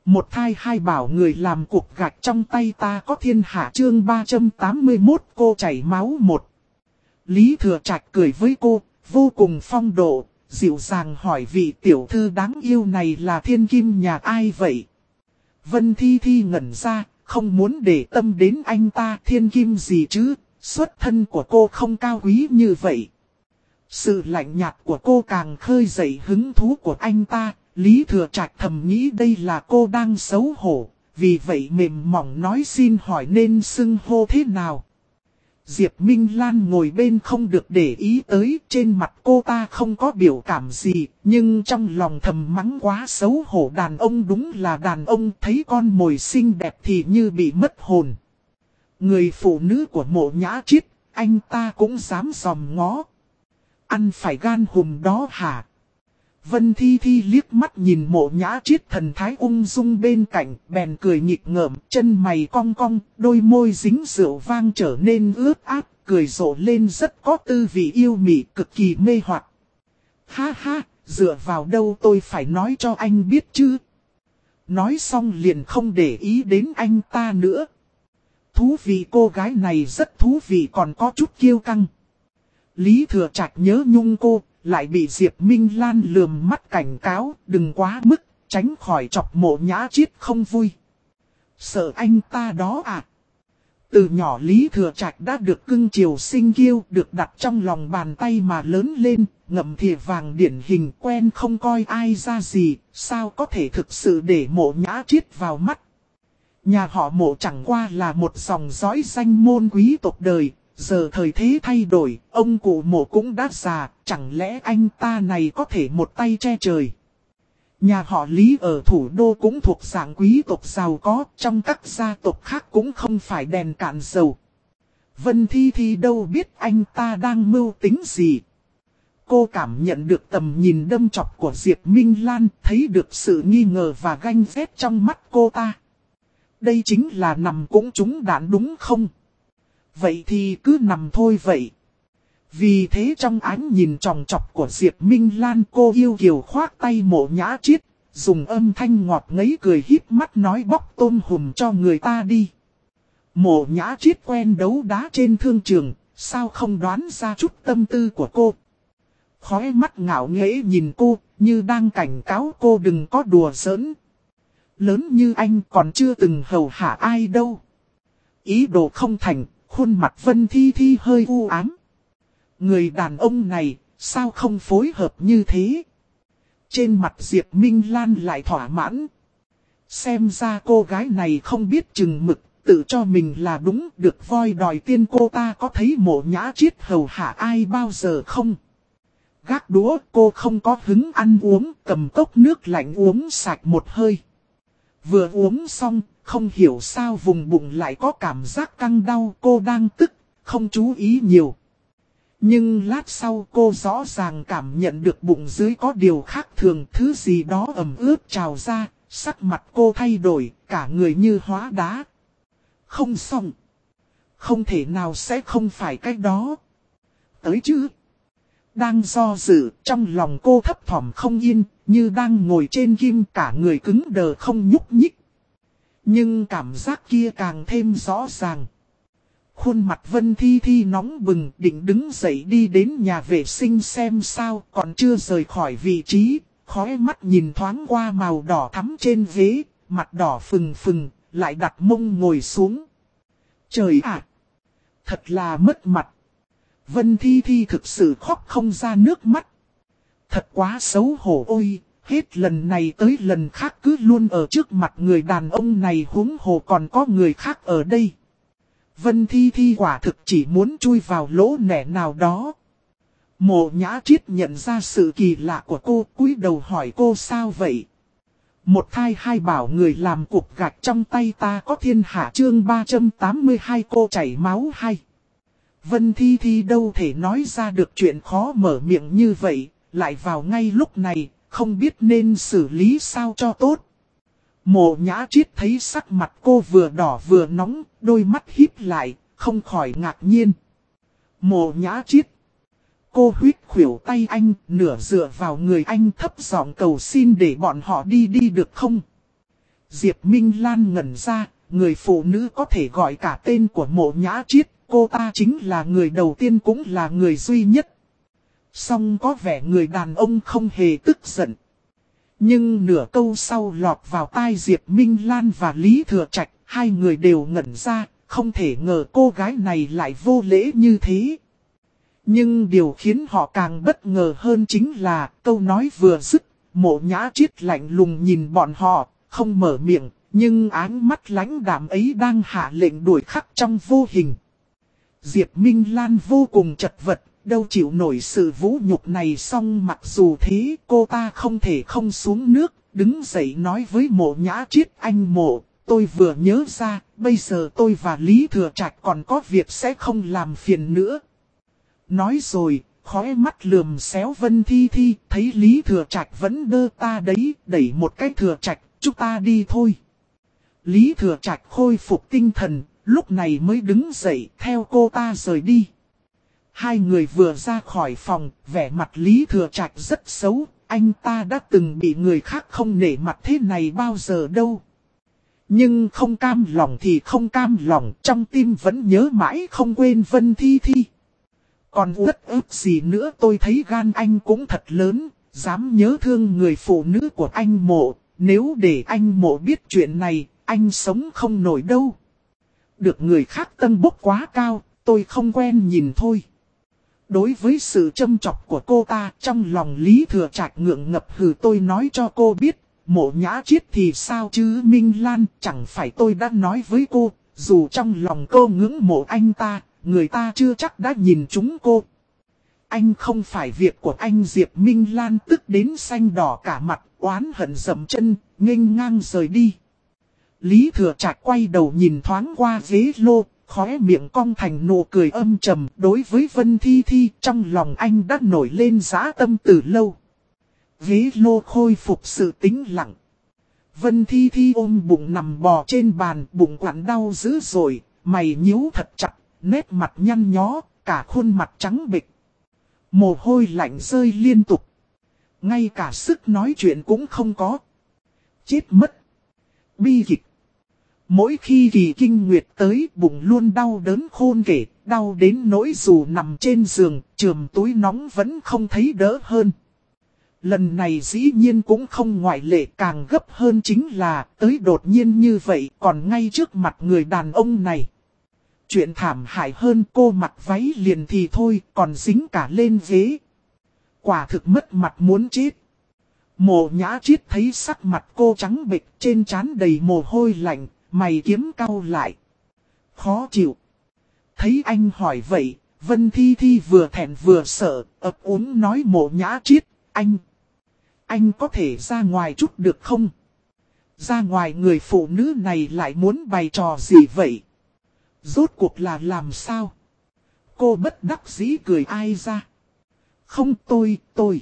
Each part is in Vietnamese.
Một thai hai bảo người làm cục gạch trong tay ta có thiên hạ chương 381 cô chảy máu một. Lý Thừa Trạch cười với cô, vô cùng phong độ, dịu dàng hỏi vị tiểu thư đáng yêu này là thiên kim nhà ai vậy? Vân Thi Thi ngẩn ra, không muốn để tâm đến anh ta thiên kim gì chứ, xuất thân của cô không cao quý như vậy. Sự lạnh nhạt của cô càng khơi dậy hứng thú của anh ta. Lý Thừa Trạch thầm nghĩ đây là cô đang xấu hổ, vì vậy mềm mỏng nói xin hỏi nên xưng hô thế nào. Diệp Minh Lan ngồi bên không được để ý tới, trên mặt cô ta không có biểu cảm gì, nhưng trong lòng thầm mắng quá xấu hổ, đàn ông đúng là đàn ông, thấy con mồi xinh đẹp thì như bị mất hồn. Người phụ nữ của Mộ Nhã Triết, anh ta cũng dám dòm ngó. Ăn phải gan hùm đó hả? Vân Thi Thi liếc mắt nhìn Mộ Nhã Triết thần thái ung dung bên cạnh, bèn cười nghịch ngợm, chân mày cong cong, đôi môi dính rượu vang trở nên ướt át, cười rộ lên rất có tư vị yêu mị, cực kỳ mê hoặc. Ha ha, dựa vào đâu tôi phải nói cho anh biết chứ? Nói xong liền không để ý đến anh ta nữa. Thú vị, cô gái này rất thú vị, còn có chút kiêu căng. Lý Thừa Trạch nhớ nhung cô. Lại bị Diệp Minh Lan lườm mắt cảnh cáo, đừng quá mức, tránh khỏi chọc Mộ Nhã Triết không vui. Sợ anh ta đó à? Từ nhỏ Lý Thừa Trạch đã được cưng chiều sinh kiêu, được đặt trong lòng bàn tay mà lớn lên, ngậm thìa vàng điển hình, quen không coi ai ra gì, sao có thể thực sự để Mộ Nhã Triết vào mắt. Nhà họ Mộ chẳng qua là một dòng dõi danh môn quý tộc đời. Giờ thời thế thay đổi, ông cụ Mộ cũng đã già, chẳng lẽ anh ta này có thể một tay che trời. Nhà họ Lý ở thủ đô cũng thuộc dạng quý tộc giàu có, trong các gia tộc khác cũng không phải đèn cạn dầu. Vân Thi Thi đâu biết anh ta đang mưu tính gì. Cô cảm nhận được tầm nhìn đâm chọc của Diệp Minh Lan, thấy được sự nghi ngờ và ganh ghét trong mắt cô ta. Đây chính là nằm cũng trúng đạn đúng không? Vậy thì cứ nằm thôi vậy. Vì thế trong ánh nhìn tròng trọc của Diệp Minh Lan, cô yêu kiều khoác tay Mộ Nhã Triết, dùng âm thanh ngọt ngấy cười híp mắt nói bóc tôm hùm cho người ta đi. Mộ Nhã Triết quen đấu đá trên thương trường, sao không đoán ra chút tâm tư của cô. Khóe mắt ngạo nghễ nhìn cô, như đang cảnh cáo cô đừng có đùa giỡn. Lớn như anh còn chưa từng hầu hạ ai đâu. Ý đồ không thành. Khuôn mặt Vân Thi Thi hơi u ám. Người đàn ông này, sao không phối hợp như thế? Trên mặt Diệp Minh Lan lại thỏa mãn. Xem ra cô gái này không biết chừng mực, tự cho mình là đúng, được voi đòi tiên. Cô ta có thấy Mộ Nhã Triết hầu hạ ai bao giờ không? Gác đũa, cô không có hứng ăn uống, cầm cốc nước lạnh uống sạch một hơi. Vừa uống xong, không hiểu sao vùng bụng lại có cảm giác căng đau, cô đang tức, không chú ý nhiều. Nhưng lát sau cô rõ ràng cảm nhận được bụng dưới có điều khác thường, thứ gì đó ẩm ướt trào ra, sắc mặt cô thay đổi, cả người như hóa đá. Không xong. Không thể nào sẽ không phải cái đó. Tới chứ. Đang do dự, trong lòng cô thấp thỏm không yên, như đang ngồi trên kim, cả người cứng đờ không nhúc nhích. Nhưng cảm giác kia càng thêm rõ ràng. Khuôn mặt Vân Thi Thi nóng bừng, định đứng dậy đi đến nhà vệ sinh xem sao, còn chưa rời khỏi vị trí, khóe mắt nhìn thoáng qua màu đỏ thắm trên ghế, mặt đỏ phừng phừng, lại đặt mông ngồi xuống. Trời ạ! Thật là mất mặt. Vân Thi Thi thực sự khóc không ra nước mắt. Thật quá xấu hổ ôi! Hết lần này tới lần khác cứ luôn ở trước mặt người đàn ông này, huống hồ còn có người khác ở đây. Vân Thi Thi quả thực chỉ muốn chui vào lỗ nẻ nào đó. Mộ Nhã Triết nhận ra sự kỳ lạ của cô, cúi đầu hỏi cô sao vậy. Một thai hai bảo người làm cục gạch trong tay ta có thiên hạ chương 382 cô chảy máu hay. Vân Thi Thi đâu thể nói ra được chuyện khó mở miệng như vậy, lại vào ngay lúc này. Không biết nên xử lý sao cho tốt. Mộ Nhã Triết thấy sắc mặt cô vừa đỏ vừa nóng, đôi mắt híp lại, không khỏi ngạc nhiên. Mộ Nhã Triết. Cô huýt khuỷu tay anh, nửa dựa vào người anh thấp giọng cầu xin để bọn họ đi được không? Diệp Minh Lan ngẩn ra, người phụ nữ có thể gọi cả tên của Mộ Nhã Triết, cô ta chính là người đầu tiên cũng là người duy nhất. Song có vẻ người đàn ông không hề tức giận. Nhưng nửa câu sau lọt vào tai Diệp Minh Lan và Lý Thừa Trạch, hai người đều ngẩn ra, không thể ngờ cô gái này lại vô lễ như thế. Nhưng điều khiến họ càng bất ngờ hơn chính là câu nói vừa dứt, Mộ Nhã Triết lạnh lùng nhìn bọn họ, không mở miệng, nhưng ánh mắt lãnh đạm ấy đang hạ lệnh đuổi khắc trong vô hình. Diệp Minh Lan vô cùng chật vật, đâu chịu nổi sự vũ nhục này, song mặc dù thế cô ta không thể không xuống nước, đứng dậy nói với Mộ Nhã Triết: anh Mộ, tôi vừa nhớ ra, bây giờ tôi và Lý Thừa Trạch còn có việc sẽ không làm phiền nữa. Nói rồi, khóe mắt lườm xéo Vân Thi Thi, thấy Lý Thừa Trạch vẫn đơ ta đấy, đẩy một cái Thừa Trạch, chúng ta đi thôi. Lý Thừa Trạch khôi phục tinh thần, lúc này mới đứng dậy theo cô ta rời đi. Hai người vừa ra khỏi phòng, vẻ mặt Lý Thừa Trạch rất xấu, anh ta đã từng bị người khác không nể mặt thế này bao giờ đâu. Nhưng không cam lòng thì không cam lòng, trong tim vẫn nhớ mãi không quên Vân Thi Thi. Còn uất ức gì nữa, tôi thấy gan anh cũng thật lớn, dám nhớ thương người phụ nữ của anh Mộ, nếu để anh Mộ biết chuyện này, anh sống không nổi đâu. Được người khác tân bốc quá cao, tôi không quen nhìn thôi. Đối với sự châm chọc của cô ta, trong lòng Lý Thừa Trạch ngượng ngập hừ, tôi nói cho cô biết, Mộ Nhã Triết thì sao chứ Minh Lan, chẳng phải tôi đã nói với cô, dù trong lòng cô ngưỡng mộ anh ta, người ta chưa chắc đã nhìn chúng cô. Anh không phải việc của anh. Diệp Minh Lan tức đến xanh đỏ cả mặt, oán hận dậm chân, nghênh ngang rời đi. Lý Thừa Trạch quay đầu nhìn thoáng qua ghế lô, khóe miệng cong thành nụ cười âm trầm. Đối với Vân Thi Thi, trong lòng anh đã nổi lên dã tâm từ lâu. Ghế lô khôi phục sự tĩnh lặng. Vân Thi Thi ôm bụng nằm bò trên bàn, bụng quặn đau dữ dội, mày nhíu thật chặt, nét mặt nhăn nhó, cả khuôn mặt trắng bệch. Mồ hôi lạnh rơi liên tục. Ngay cả sức nói chuyện cũng không có. Chết mất. Bi kịch. Mỗi khi kỳ kinh nguyệt tới, bụng luôn đau đớn khôn kể, đau đến nỗi dù nằm trên giường, chườm túi nóng vẫn không thấy đỡ hơn. Lần này dĩ nhiên cũng không ngoại lệ, càng gấp hơn chính là tới đột nhiên như vậy, còn ngay trước mặt người đàn ông này. Chuyện thảm hại hơn, cô mặc váy liền thì thôi, còn dính cả lên ghế. Quả thực mất mặt muốn chết. Mộ Nhã Triết thấy sắc mặt cô trắng bệch, trên trán đầy mồ hôi lạnh, mày kiếm cau lại. Khó chịu. Thấy anh hỏi vậy, Vân Thi Thi vừa thẹn vừa sợ, ấp úng nói: Mộ Nhã Triết, anh có thể ra ngoài chút được không? Ra ngoài, người phụ nữ này lại muốn bày trò gì vậy? Rốt cuộc là làm sao? Cô bất đắc dĩ cười ai ra? Không, tôi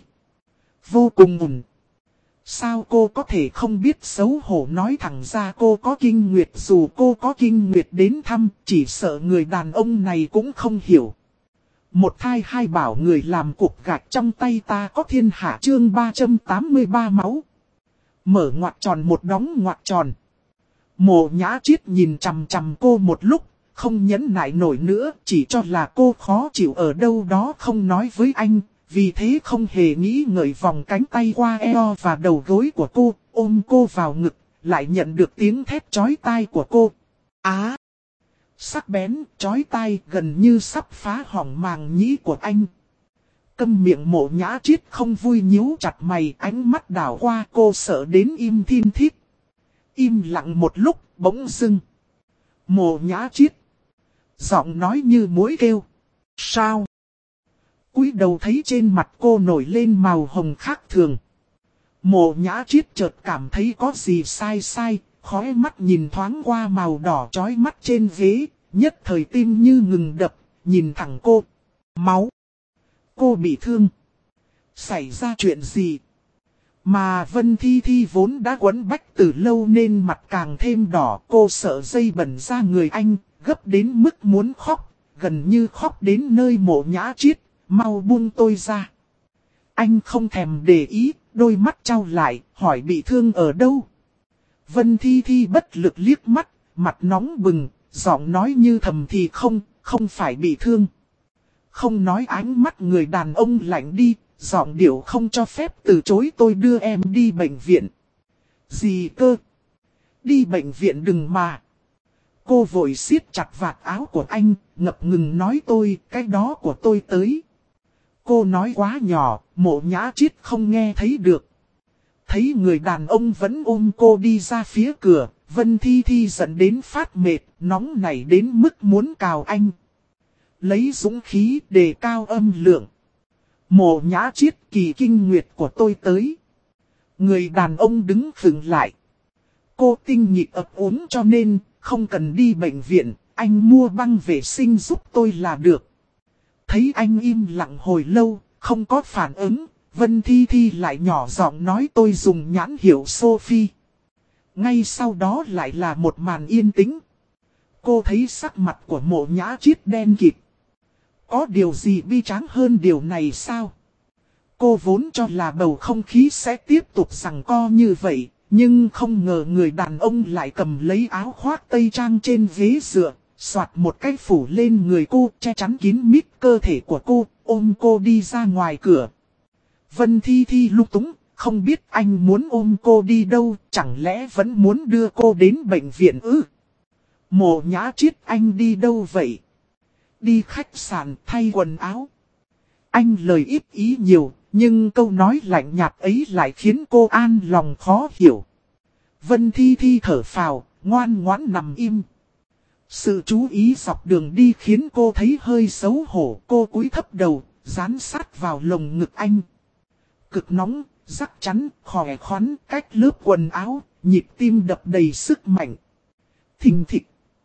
vô cùng ổn. Sao cô có thể không biết xấu hổ nói thẳng ra cô có kinh nguyệt? Dù cô có kinh nguyệt đến thăm, chỉ sợ người đàn ông này cũng không hiểu. Một thai hai bảo người làm cục gạch trong tay ta có thiên hạ. Chương 383 máu. Mở ngoặc tròn một đóng ngoặc tròn. Mộ Nhã Triết nhìn chằm chằm cô một lúc, không nhẫn nại nổi nữa, chỉ cho là cô khó chịu ở đâu đó không nói với anh. Vì thế không hề nghĩ ngợi vòng cánh tay qua eo và đầu gối của cô, ôm cô vào ngực, lại nhận được tiếng thét chói tai của cô. Á! Sắc bén, chói tai, gần như sắp phá hỏng màng nhĩ của anh. Câm miệng. Mộ Nhã Triết không vui nhíu chặt mày, ánh mắt đảo qua cô sợ đến im thiên thít. Im lặng một lúc, bỗng dưng. Mộ Nhã Triết. Giọng nói như muỗi kêu. Sao? Cúi đầu thấy trên mặt cô nổi lên màu hồng khác thường. Mộ Nhã Triết chợt cảm thấy có gì sai sai, khóe mắt nhìn thoáng qua màu đỏ chói mắt trên ghế, nhất thời tim như ngừng đập, nhìn thẳng cô. Máu. Cô bị thương. Xảy ra chuyện gì? Mà Vân Thi Thi vốn đã quấn bách từ lâu nên mặt càng thêm đỏ. Cô sợ dây bẩn ra người anh, gấp đến mức muốn khóc, gần như khóc đến nơi. Mộ Nhã Triết, mau buông tôi ra. Anh không thèm để ý, đôi mắt trao lại, hỏi bị thương ở đâu? Vân Thi Thi bất lực liếc mắt, mặt nóng bừng, giọng nói như thầm thì không phải bị thương. Không nói ánh mắt người đàn ông lạnh đi, giọng điệu không cho phép từ chối tôi đưa em đi bệnh viện. Gì cơ? Đi bệnh viện đừng mà. Cô vội siết chặt vạt áo của anh, ngập ngừng nói tôi, cái đó của tôi tới. Cô nói quá nhỏ, Mộ Nhã Chiết không nghe thấy được. Thấy người đàn ông vẫn ôm cô đi ra phía cửa, Vân Thi Thi giận đến phát mệt, nóng nảy đến mức muốn cào anh. Lấy dũng khí đề cao âm lượng. Mộ Nhã Chiết, kỳ kinh nguyệt của tôi tới. Người đàn ông đứng khựng lại. Cô tinh nhịp ấp ốm cho nên, không cần đi bệnh viện, anh mua băng vệ sinh giúp tôi là được. Thấy anh im lặng hồi lâu, không có phản ứng, Vân Thi Thi lại nhỏ giọng nói tôi dùng nhãn hiệu Sophie. Ngay sau đó lại là một màn yên tĩnh. Cô thấy sắc mặt của Mộ Nhã Chiết đen kịt. Có điều gì bi tráng hơn điều này sao? Cô vốn cho là bầu không khí sẽ tiếp tục giằng co như vậy, nhưng không ngờ người đàn ông lại cầm lấy áo khoác tây trang trên ghế dựa, soạt một cái phủ lên người cô, che chắn kín mít cơ thể của cô, ôm cô đi ra ngoài cửa. Vân Thi Thi lung túng, không biết anh muốn ôm cô đi đâu, chẳng lẽ vẫn muốn đưa cô đến bệnh viện ư? Mộ Nhã Chiết, anh đi đâu vậy? Đi khách sạn thay quần áo. Anh lời ít ý nhiều, nhưng câu nói lạnh nhạt ấy lại khiến cô an lòng khó hiểu. Vân Thi Thi thở phào, ngoan ngoãn nằm im. Sự chú ý dọc đường đi khiến cô thấy hơi xấu hổ. Cô cúi thấp đầu, dán sát vào lồng ngực anh. Cực nóng, rắc chắn, khỏe khoắn, cách lớp quần áo, nhịp tim đập đầy sức mạnh. Thình thịch.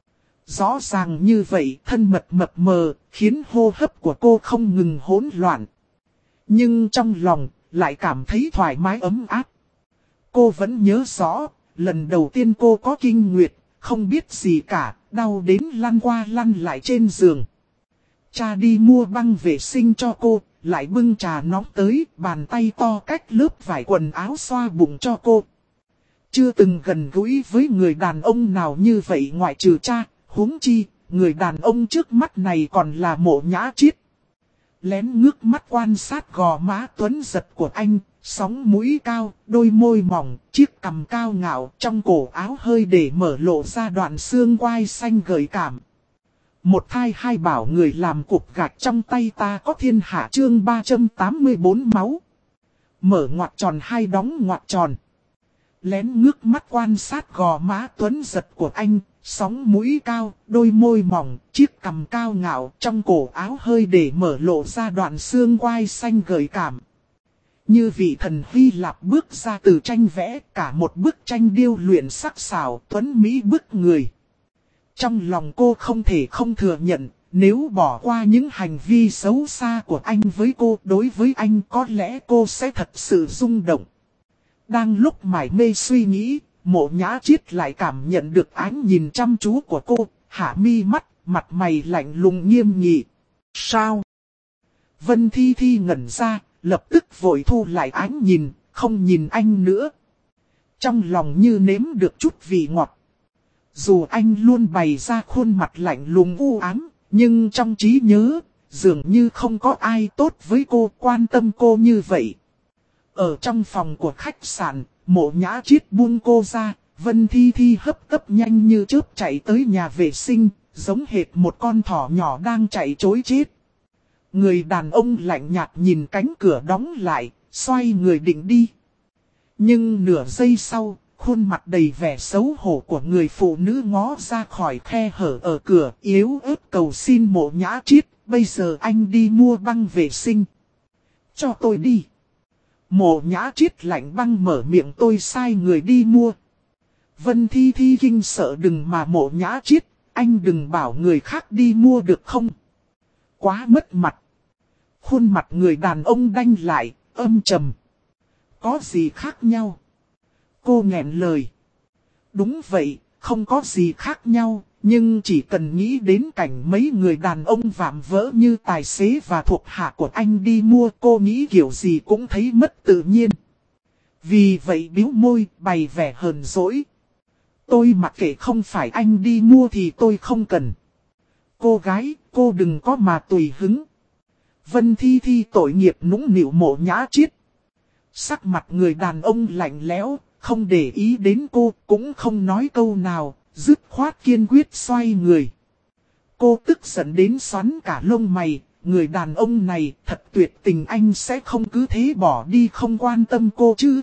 Rõ ràng như vậy, thân mật mập mờ, khiến hô hấp của cô không ngừng hỗn loạn. Nhưng trong lòng, lại cảm thấy thoải mái ấm áp. Cô vẫn nhớ rõ, lần đầu tiên cô có kinh nguyệt, không biết gì cả, đau đến lăn qua lăn lại trên giường. Cha đi mua băng vệ sinh cho cô, lại bưng trà nóng tới, bàn tay to cách lớp vải quần áo xoa bụng cho cô. Chưa từng gần gũi với người đàn ông nào như vậy ngoại trừ cha, huống chi, người đàn ông trước mắt này còn là Mộ Nhã Chiết. Lén ngước mắt quan sát gò má tuấn giật của anh, sóng mũi cao, đôi môi mỏng, chiếc cằm cao ngạo, trong cổ áo hơi để mở lộ ra đoạn xương quai xanh gợi cảm. Một thai hai bảo người làm cục gạch trong tay ta có thiên hạ chương 384 máu. Mở ngoặc tròn hai đóng ngoặc tròn. Lén ngước mắt quan sát gò má tuấn giật của anh, sóng mũi cao, đôi môi mỏng, chiếc cằm cao ngạo, trong cổ áo hơi để mở lộ ra đoạn xương quai xanh gợi cảm. Như vị thần Hy Lạp bước ra từ tranh vẽ, cả một bức tranh điêu luyện sắc sảo, tuấn mỹ bức người. Trong lòng cô không thể không thừa nhận, nếu bỏ qua những hành vi xấu xa của anh với cô, đối với anh có lẽ cô sẽ thật sự rung động. Đang lúc mải mê suy nghĩ, Mộ Nhã Chiết lại cảm nhận được ánh nhìn chăm chú của cô, hạ mi mắt, mặt mày lạnh lùng nghiêm nghị. Sao? Vân Thi Thi ngẩn ra, lập tức vội thu lại ánh nhìn, không nhìn anh nữa. Trong lòng như nếm được chút vị ngọt. Dù anh luôn bày ra khuôn mặt lạnh lùng u ám, nhưng trong trí nhớ, dường như không có ai tốt với cô, quan tâm cô như vậy. Ở trong phòng của khách sạn, Mộ Nhã Chiết buông cô ra, Vân Thi Thi hấp tấp nhanh như chớp chạy tới nhà vệ sinh, giống hệt một con thỏ nhỏ đang chạy trối chết. Người đàn ông lạnh nhạt nhìn cánh cửa đóng lại, xoay người định đi. Nhưng nửa giây sau, khuôn mặt đầy vẻ xấu hổ của người phụ nữ ngó ra khỏi khe hở ở cửa, yếu ớt cầu xin Mộ Nhã Chiết, bây giờ anh đi mua băng vệ sinh. Cho tôi đi. Mộ Nhã Chiết lạnh băng mở miệng, tôi sai người đi mua. Vân Thi Thi kinh sợ, đừng mà Mộ Nhã Chiết, anh đừng bảo người khác đi mua được không? Quá mất mặt. Khuôn mặt người đàn ông đanh lại, âm trầm. Có gì khác nhau? Cô nghẹn lời. Đúng vậy, không có gì khác nhau, nhưng chỉ cần nghĩ đến cảnh mấy người đàn ông vạm vỡ như tài xế và thuộc hạ của anh đi mua, cô nghĩ kiểu gì cũng thấy mất tự nhiên. Vì vậy bĩu môi, bày vẻ hờn dỗi. Tôi mặc kệ, không phải anh đi mua thì tôi không cần. Cô gái, cô đừng có mà tùy hứng. Vân Thi Thi tội nghiệp nũng nịu Mộ Nhã Chiết. Sắc mặt người đàn ông lạnh lẽo, không để ý đến cô, cũng không nói câu nào, dứt khoát kiên quyết xoay người. Cô tức giận đến xoắn cả lông mày, người đàn ông này thật tuyệt tình, anh sẽ không cứ thế bỏ đi không quan tâm cô chứ.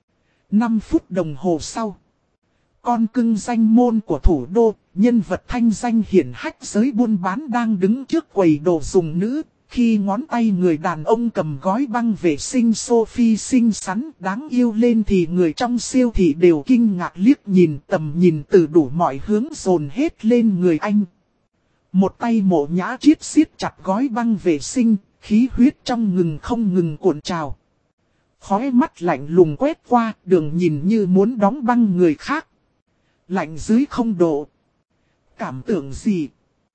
5 phút đồng hồ sau, con cưng danh môn của thủ đô, nhân vật thanh danh hiển hách giới buôn bán đang đứng trước quầy đồ dùng nữ. Khi ngón tay người đàn ông cầm gói băng vệ sinh Sophie xinh xắn đáng yêu lên thì người trong siêu thị đều kinh ngạc liếc nhìn, tầm nhìn từ đủ mọi hướng dồn hết lên người anh. Một tay Mộ Nhã Chiết siết chặt gói băng vệ sinh, khí huyết trong ngừng không ngừng cuộn trào. Khóe mắt lạnh lùng quét qua, đường nhìn như muốn đóng băng người khác. Lạnh dưới 0 độ. Cảm tưởng gì?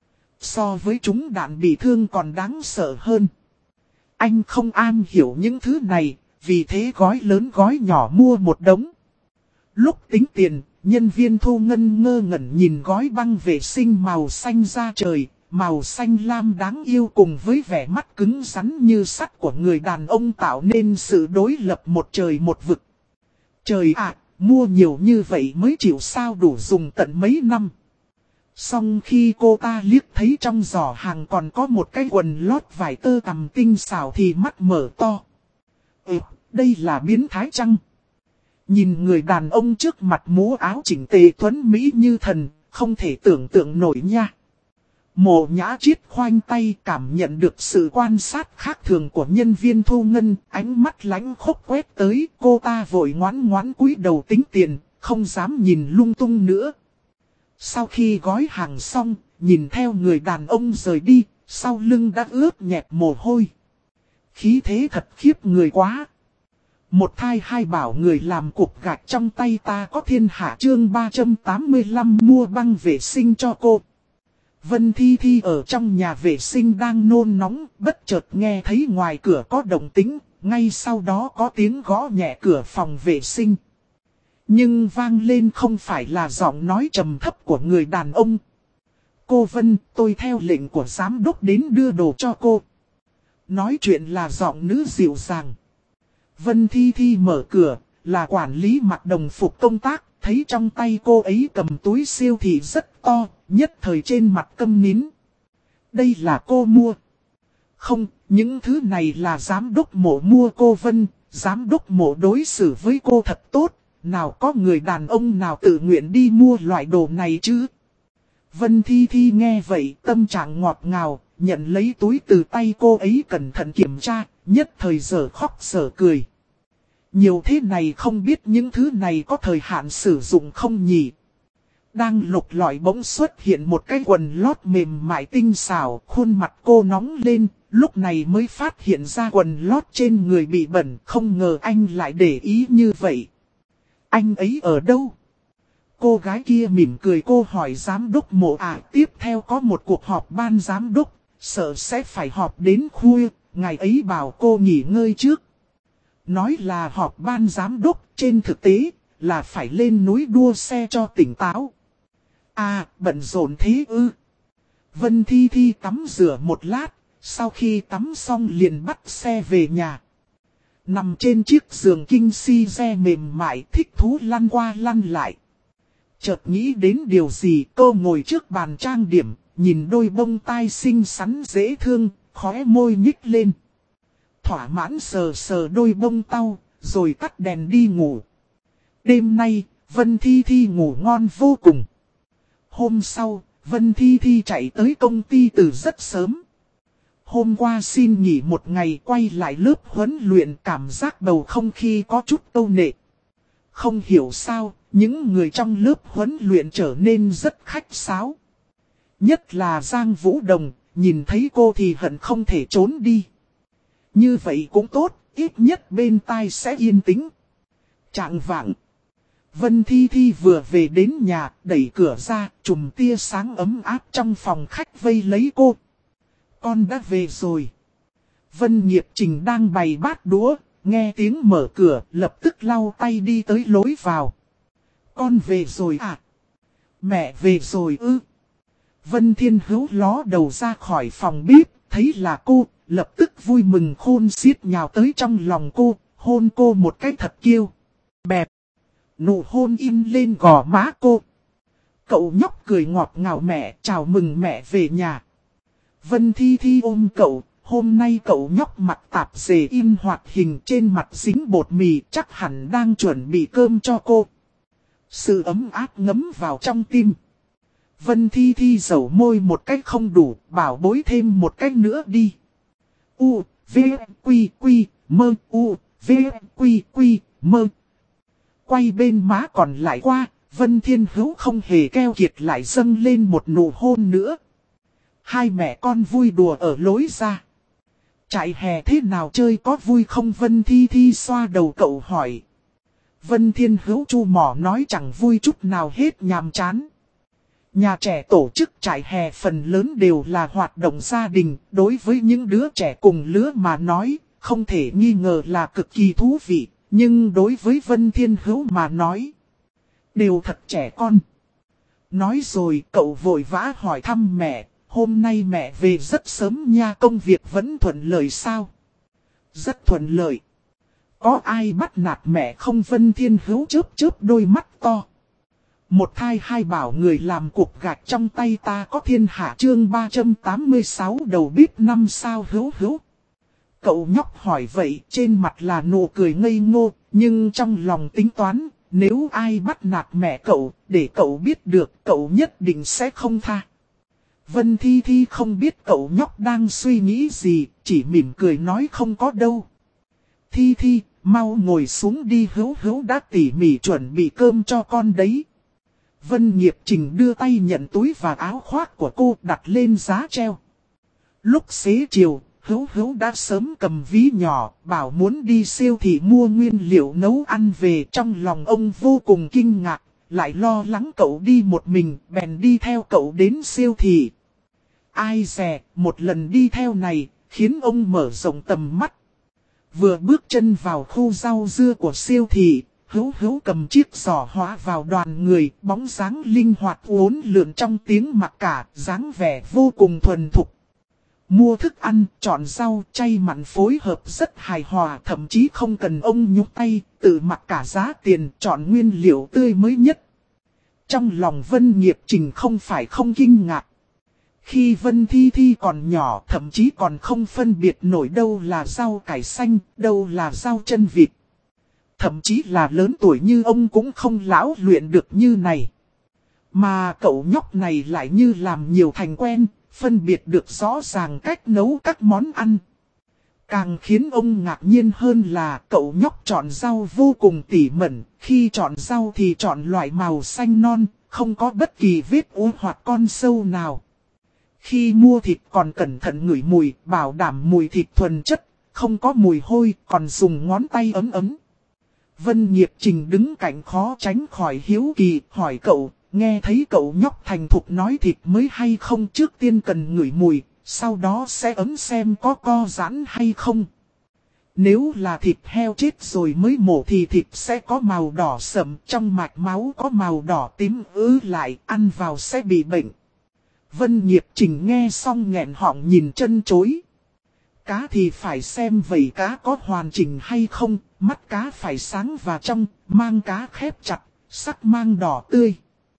So với chúng đạn bị thương còn đáng sợ hơn. Anh không am hiểu những thứ này, vì thế gói lớn gói nhỏ mua một đống. Lúc tính tiền, nhân viên thu ngân ngơ ngẩn nhìn gói băng vệ sinh màu xanh da trời, màu xanh lam đáng yêu cùng với vẻ mắt cứng rắn như sắt của người đàn ông tạo nên sự đối lập một trời một vực. Trời ạ, mua nhiều như vậy mới chịu sao đủ dùng tận mấy năm. Xong khi cô ta liếc thấy trong giỏ hàng còn có một cái quần lót vải tơ tằm tinh xảo thì mắt mở to. Đây là biến thái chăng? Nhìn người đàn ông trước mặt mũ áo chỉnh tề tuấn mỹ như thần, không thể tưởng tượng nổi nha. Mộ Nhã Chiết khoanh tay cảm nhận được sự quan sát khác thường của nhân viên thu ngân, ánh mắt lánh khốc quét tới, cô ta vội ngoãn ngoãn cúi đầu tính tiền, không dám nhìn lung tung nữa. Sau khi gói hàng xong, nhìn theo người đàn ông rời đi, sau lưng đã ướt nhẹp mồ hôi. Khí thế thật khiếp người quá. Một thai hai bảo người làm cục gạch trong tay ta có thiên hạ chương 385 mua băng vệ sinh cho cô. Vân Thi Thi ở trong nhà vệ sinh đang nôn nóng, bất chợt nghe thấy ngoài cửa có động tĩnh, ngay sau đó có tiếng gõ nhẹ cửa phòng vệ sinh. Nhưng vang lên không phải là giọng nói trầm thấp của người đàn ông. Cô Vân, tôi theo lệnh của giám đốc đến đưa đồ cho cô. Nói chuyện là giọng nữ dịu dàng. Vân Thi Thi mở cửa, là quản lý mặc đồng phục công tác, thấy trong tay cô ấy cầm túi siêu thị rất to, nhất thời trên mặt câm nín. Đây là cô mua. Không, những thứ này là giám đốc Mộ mua cô Vân, giám đốc Mộ đối xử với cô thật tốt. Nào có người đàn ông nào tự nguyện đi mua loại đồ này chứ? Vân Thi Thi nghe vậy tâm trạng ngọt ngào, nhận lấy túi từ tay cô ấy cẩn thận kiểm tra, nhất thời giờ khóc giờ cười. Nhiều thế này không biết những thứ này có thời hạn sử dụng không nhỉ? Đang lục lọi bỗng xuất hiện một cái quần lót mềm mại tinh xảo, khuôn mặt cô nóng lên, lúc này mới phát hiện ra quần lót trên người bị bẩn, không ngờ anh lại để ý như vậy. Anh ấy ở đâu? Cô gái kia mỉm cười cô hỏi giám đốc Mộ tiếp theo có một cuộc họp ban giám đốc, sợ sẽ phải họp đến khuya, ngày ấy bảo cô nghỉ ngơi trước. Nói là họp ban giám đốc, trên thực tế là phải lên núi đua xe cho tỉnh táo. Bận rộn thế ư? Vân Thi Thi tắm rửa một lát, sau khi tắm xong liền bắt xe về nhà. Nằm trên chiếc giường kinh si re mềm mại thích thú lăn qua lăn lại. Chợt nghĩ đến điều gì cô ngồi trước bàn trang điểm, nhìn đôi bông tai xinh xắn dễ thương, khóe môi nhích lên. Thỏa mãn sờ sờ đôi bông tau, rồi tắt đèn đi ngủ. Đêm nay, Vân Thi Thi ngủ ngon vô cùng. Hôm sau, Vân Thi Thi chạy tới công ty từ rất sớm. Hôm qua xin nghỉ một ngày quay lại lớp huấn luyện cảm giác bầu không khí có chút câu nệ. Không hiểu sao, những người trong lớp huấn luyện trở nên rất khách sáo. Nhất là Giang Vũ Đồng, nhìn thấy cô thì hận không thể trốn đi. Như vậy cũng tốt, ít nhất bên tai sẽ yên tĩnh. Trạng vạng. Vân Thi Thi vừa về đến nhà, đẩy cửa ra, chùm tia sáng ấm áp trong phòng khách vây lấy cô. Con đã về rồi. Vân Nghiệp Trình đang bày bát đũa, nghe tiếng mở cửa, lập tức lau tay đi tới lối vào. Con về rồi à? Mẹ về rồi ư? Vân Thiên Hữu ló đầu ra khỏi phòng bếp, thấy là cô, lập tức vui mừng khôn xiết nhào tới trong lòng cô, hôn cô một cái thật kiêu. Bẹp. Nụ hôn in lên gò má cô. Cậu nhóc cười ngọt ngào mẹ, chào mừng mẹ về nhà. Vân Thi Thi ôm cậu, hôm nay cậu nhóc mặc tạp dề in hoạt hình trên mặt dính bột mì, chắc hẳn đang chuẩn bị cơm cho cô. Sự ấm áp ngấm vào trong tim. Vân Thi Thi dầu môi một cách không đủ, bảo bối thêm một cách nữa đi. U, V, Quy, Quy, Mơ, U, V, Quy, Quy, Mơ. Quay bên má còn lại qua, Vân Thiên Hữu không hề keo kiệt lại dâng lên một nụ hôn nữa. Hai mẹ con vui đùa ở lối ra. Trại hè thế nào chơi có vui không? Vân Thi Thi xoa đầu cậu hỏi. Vân Thiên Hữu chu mỏ nói chẳng vui chút nào hết, nhàm chán. Nhà trẻ tổ chức trại hè phần lớn đều là hoạt động gia đình, đối với những đứa trẻ cùng lứa mà nói, không thể nghi ngờ là cực kỳ thú vị, nhưng đối với Vân Thiên Hữu mà nói, đều thật trẻ con. Nói rồi cậu vội vã hỏi thăm mẹ, hôm nay mẹ về rất sớm nha, công việc vẫn thuận lợi sao? Rất thuận lợi. Có ai bắt nạt mẹ không? Vân Thiên Hữu chớp đôi mắt to. Một thai hai bảo người làm cục gạch trong tay ta có thiên hạ, chương 386 đầu bếp 5 sao Hữu Hữu. Cậu nhóc hỏi vậy, trên mặt là nụ cười ngây ngô, nhưng trong lòng tính toán, nếu ai bắt nạt mẹ cậu, để cậu biết được, cậu nhất định sẽ không tha. Vân Thi Thi không biết cậu nhóc đang suy nghĩ gì, chỉ mỉm cười nói không có đâu. Thi Thi, mau ngồi xuống đi, Hữu Hữu đã tỉ mỉ chuẩn bị cơm cho con đấy. Vân Nghiệp Trình đưa tay nhận túi và áo khoác của cô đặt lên giá treo. Lúc xế chiều, Hữu Hữu đã sớm cầm ví nhỏ, bảo muốn đi siêu thị mua nguyên liệu nấu ăn về. Trong lòng ông vô cùng kinh ngạc, lại lo lắng cậu đi một mình, bèn đi theo cậu đến siêu thị. Ai dè, một lần đi theo này, khiến ông mở rộng tầm mắt. Vừa bước chân vào khu rau dưa của siêu thị, Hữu Hữu cầm chiếc giỏ hóa vào đoàn người, bóng dáng linh hoạt uốn lượn trong tiếng mặc cả, dáng vẻ vô cùng thuần thục. Mua thức ăn, chọn rau, chay mặn phối hợp rất hài hòa, thậm chí không cần ông nhúc tay, tự mặc cả giá tiền, chọn nguyên liệu tươi mới nhất. Trong lòng Vân Nghiệp Trình không phải không kinh ngạc. Khi Vân Thi Thi còn nhỏ, thậm chí còn không phân biệt nổi đâu là rau cải xanh, đâu là rau chân vịt. Thậm chí là lớn tuổi như ông cũng không lão luyện được như này. Mà cậu nhóc này lại như làm nhiều thành quen, phân biệt được rõ ràng cách nấu các món ăn. Càng khiến ông ngạc nhiên hơn là cậu nhóc chọn rau vô cùng tỉ mẩn, khi chọn rau thì chọn loại màu xanh non, không có bất kỳ vết ố hoặc con sâu nào. Khi mua thịt còn cẩn thận ngửi mùi, bảo đảm mùi thịt thuần chất, không có mùi hôi, còn dùng ngón tay ấm ấm. Vân Nghiệp Trình đứng cạnh khó tránh khỏi hiếu kỳ, hỏi cậu, nghe thấy cậu nhóc thành thục nói thịt mới hay không, trước tiên cần ngửi mùi, sau đó sẽ ấm xem có co giãn hay không. Nếu là thịt heo chết rồi mới mổ thì thịt sẽ có màu đỏ sẫm, trong mạch máu có màu đỏ tím lại, ăn vào sẽ bị bệnh. Vân Nghiệp Trình nghe xong nghẹn họng nhìn chân chối. Cá thì phải xem vảy cá có hoàn chỉnh hay không, mắt cá phải sáng và trong, mang cá khép chặt, sắc mang đỏ tươi.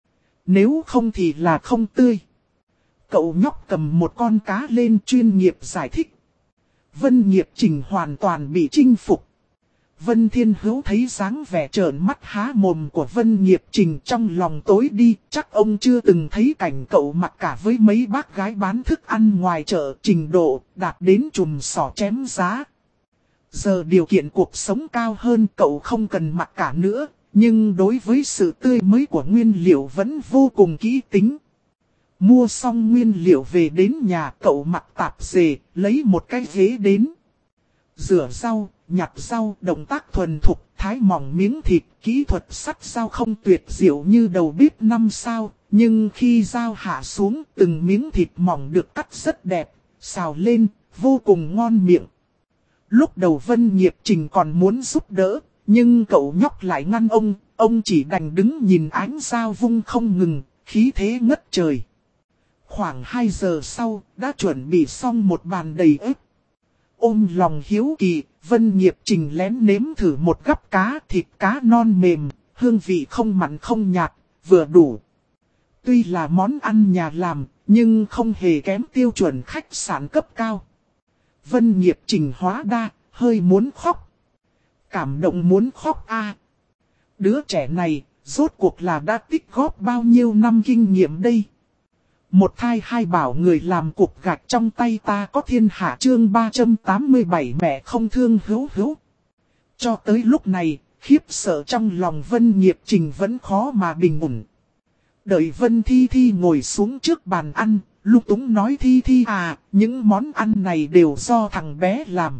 Nếu không thì là không tươi. Cậu nhóc cầm một con cá lên chuyên nghiệp giải thích. Vân Nghiệp Trình hoàn toàn bị chinh phục. Vân Thiên Hữu thấy dáng vẻ trợn mắt há mồm của Vân Nghiệp Trình, trong lòng tối đi, chắc ông chưa từng thấy cảnh cậu mặc cả với mấy bác gái bán thức ăn ngoài chợ, trình độ đạt đến chùm sỏ chém giá. Giờ điều kiện cuộc sống cao hơn, cậu không cần mặc cả nữa, nhưng đối với sự tươi mới của nguyên liệu vẫn vô cùng kỹ tính. Mua xong nguyên liệu về đến nhà, cậu mặc tạp dề, lấy một cái ghế đến. Rửa rau, nhặt rau, động tác thuần thục, thái mỏng miếng thịt, kỹ thuật sắt dao không tuyệt diệu như đầu bếp 5 sao, nhưng khi dao hạ xuống, từng miếng thịt mỏng được cắt rất đẹp, xào lên, vô cùng ngon miệng. Lúc đầu Vân Nghiệp Trình còn muốn giúp đỡ, nhưng cậu nhóc lại ngăn ông chỉ đành đứng nhìn ánh dao vung không ngừng, khí thế ngất trời. Khoảng 2 giờ sau, đã chuẩn bị xong một bàn đầy ếp. Ôm lòng hiếu kỳ, Vân Nghiệp Trình lén nếm thử một gắp cá, thịt cá non mềm, hương vị không mặn không nhạt, vừa đủ. Tuy là món ăn nhà làm, nhưng không hề kém tiêu chuẩn khách sạn cấp cao. Vân Nghiệp Trình hóa đa, hơi muốn khóc. Cảm động muốn khóc a. Đứa trẻ này, rốt cuộc là đã tích góp bao nhiêu năm kinh nghiệm đây. Một thai hai bảo người làm cục gạch trong tay ta có thiên hạ chương 387 mẹ không thương hữu hữu. Cho tới lúc này, khiếp sợ trong lòng Vân Nghiệp Trình vẫn khó mà bình ổn. Đợi Vân Thi Thi ngồi xuống trước bàn ăn, lung túng nói Thi Thi à, những món ăn này đều do thằng bé làm.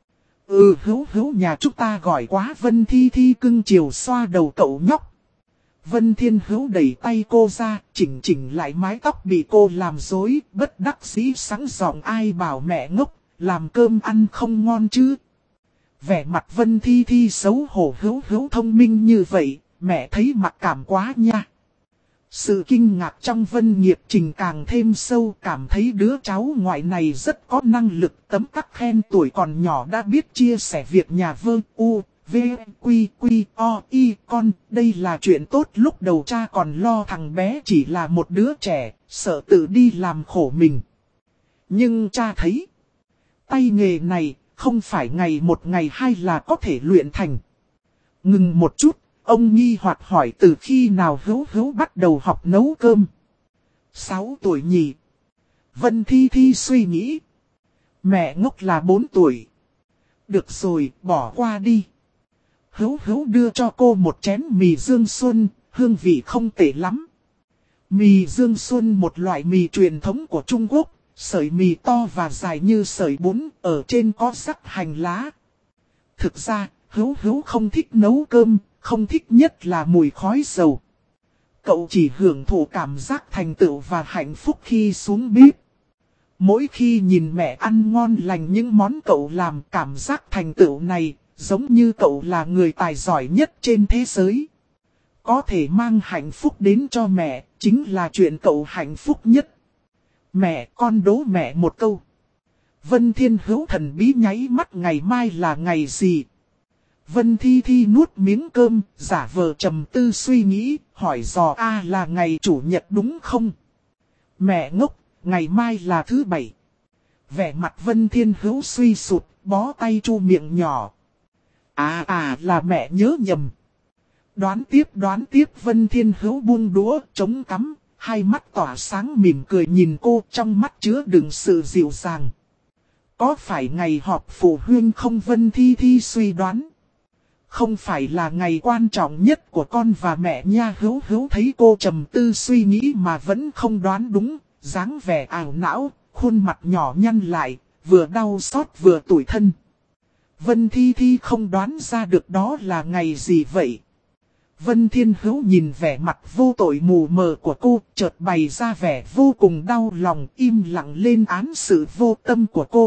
Hữu hữu nhà chúng ta gọi quá. Vân Thi Thi cưng chiều xoa đầu cậu nhóc. Vân Thiên Hữu đẩy tay cô ra, chỉnh lại mái tóc bị cô làm rối, bất đắc dĩ sẵn giọng ai bảo mẹ ngốc, làm cơm ăn không ngon chứ. Vẻ mặt Vân Thi Thi xấu hổ. Hữu hữu thông minh như vậy, mẹ thấy mặc cảm quá nha. Sự kinh ngạc trong Vân Nghiệp Trình càng thêm sâu, cảm thấy đứa cháu ngoại này rất có năng lực, tấm tắc khen tuổi còn nhỏ đã biết chia sẻ việc nhà. Vơ u, v, quy, quy, o, y, con. Đây là chuyện tốt, lúc đầu cha còn lo thằng bé chỉ là một đứa trẻ, sợ tự đi làm khổ mình. Nhưng cha thấy, tay nghề này không phải ngày một ngày hai là có thể luyện thành. Ngừng một chút. Ông nghi hoặc hỏi từ khi nào Hữu Hữu bắt đầu học nấu cơm. 6 tuổi nhỉ? Vân Thi Thi suy nghĩ. Mẹ ngốc là 4 tuổi. Được rồi, bỏ qua đi. Hữu Hữu đưa cho cô một chén mì Dương Xuân, hương vị không tệ lắm. Mì Dương Xuân một loại mì truyền thống của Trung Quốc, sợi mì to và dài như sợi bún, ở trên có rắc hành lá. Thực ra, Hữu Hữu không thích nấu cơm. Không thích nhất là mùi khói dầu. Cậu chỉ hưởng thụ cảm giác thành tựu và hạnh phúc khi xuống bếp. Mỗi khi nhìn mẹ ăn ngon lành những món cậu làm, cảm giác thành tựu này giống như cậu là người tài giỏi nhất trên thế giới. Có thể mang hạnh phúc đến cho mẹ, chính là chuyện cậu hạnh phúc nhất. Mẹ, con đố mẹ một câu. Vân Thiên Hữu thần bí nháy mắt, ngày mai là ngày gì? Vân Thi Thi nuốt miếng cơm, giả vờ trầm tư suy nghĩ, hỏi dò là ngày chủ nhật đúng không? Mẹ ngốc, ngày mai là thứ bảy. Vẻ mặt Vân Thiên Hữu suy sụt, bó tay chu miệng nhỏ. Là mẹ nhớ nhầm. Đoán tiếp Vân Thiên Hữu buông đũa, chống cắm, hai mắt tỏa sáng mỉm cười nhìn cô, trong mắt chứa đựng sự dịu dàng. Có phải ngày họp phụ huynh không? Vân Thi Thi suy đoán. Không phải là ngày quan trọng nhất của con và mẹ nha. Hữu Hữu thấy cô trầm tư suy nghĩ mà vẫn không đoán đúng, dáng vẻ ảo não, khuôn mặt nhỏ nhăn lại, vừa đau xót vừa tủi thân. Vân Thi Thi không đoán ra được đó là ngày gì vậy. Vân Thiên Hữu nhìn vẻ mặt vô tội mù mờ của cô, chợt bày ra vẻ vô cùng đau lòng, im lặng lên án sự vô tâm của cô.